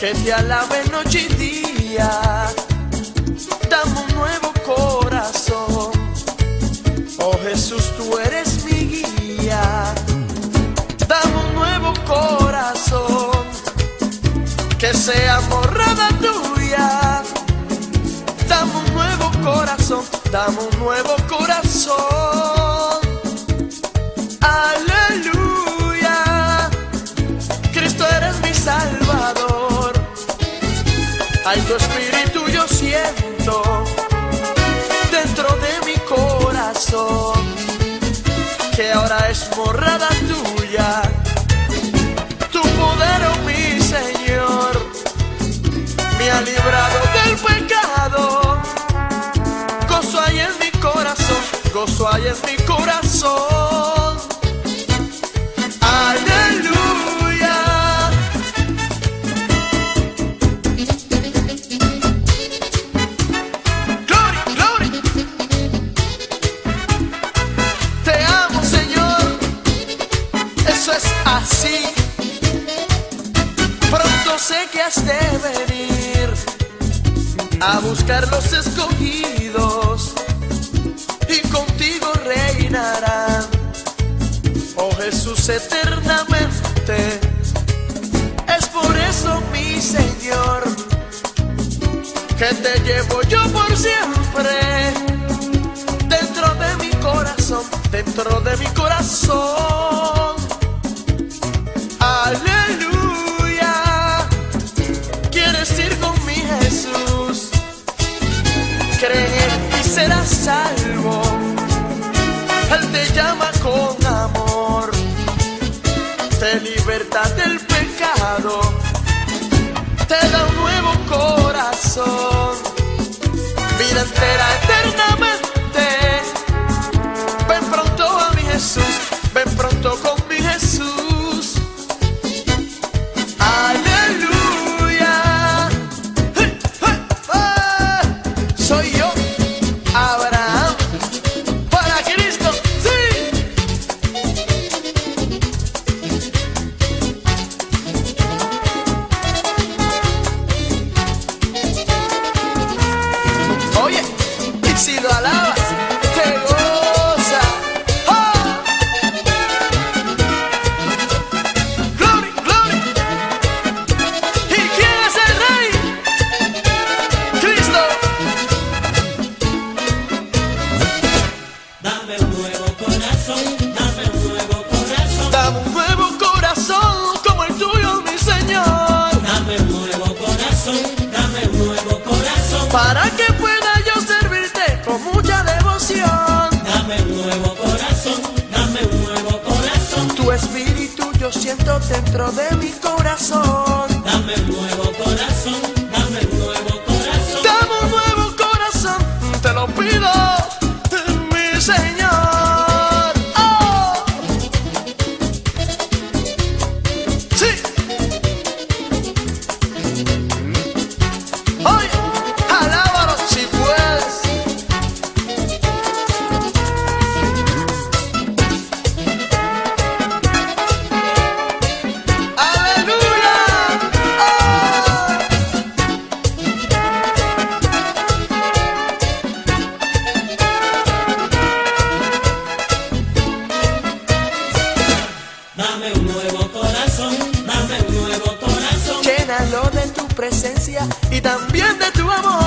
que te alabe noche y día. Dame un nuevo corazón, oh Jesús, tú eres mi guía. Dame un nuevo corazón, que sea morada tuya. Dame un nuevo corazón, dame un nuevo corazón. Aleluya, Cristo eres mi Salvador. Ay, tu espíritu yo siento dentro de mi corazón, que ahora es morada tuya. Tu poder, oh mi Señor, me ha librado del pecado. Gozo hay en mi corazón, gozo hay en mi corazón. Aleluya. Gloria, gloria. Te amo, Señor. Eso es así. Pronto sé que has de venir a buscar los escogidos y contigo reinarán, oh Jesús, eternamente. Es por eso, mi Señor, que te llevo yo por siempre dentro de mi corazón, dentro de mi corazón. Aleluya. ¿Quieres ir con mi Jesús? Cree y serás salvo. Él te llama con amor, te liberta del pecado, te da un nuevo corazón, vida entera eternamente. Ven pronto a mi Jesús, ven pronto con mi Jesús. Aleluya. Soy yo, Abraham, para Cristo, sí. Oye, y si lo alabas, te goza. ¡Oh! Glory, glory. ¿Y quién es el Rey? Cristo. Dame un nuevo corazón, dame un nuevo corazón. Dame un nuevo corazón como el tuyo, mi Señor, Dame un nuevo corazón, dame un nuevo corazón. para que pueda yo servirte con mucha devoción. Dame un nuevo corazón, dame un nuevo corazón. Tu espíritu yo siento dentro de mi corazón. Dame un nuevo corazón, dame un nuevo corazón. Dame un nuevo corazón, te lo pido, mi Señor. ¡Oh! Sí. Oye, alábalo si puedes. Aleluya. ¡Oh! Dame un nuevo corazón, dame un nuevo corazón. Llénalo de tu presencia y también de tu amor.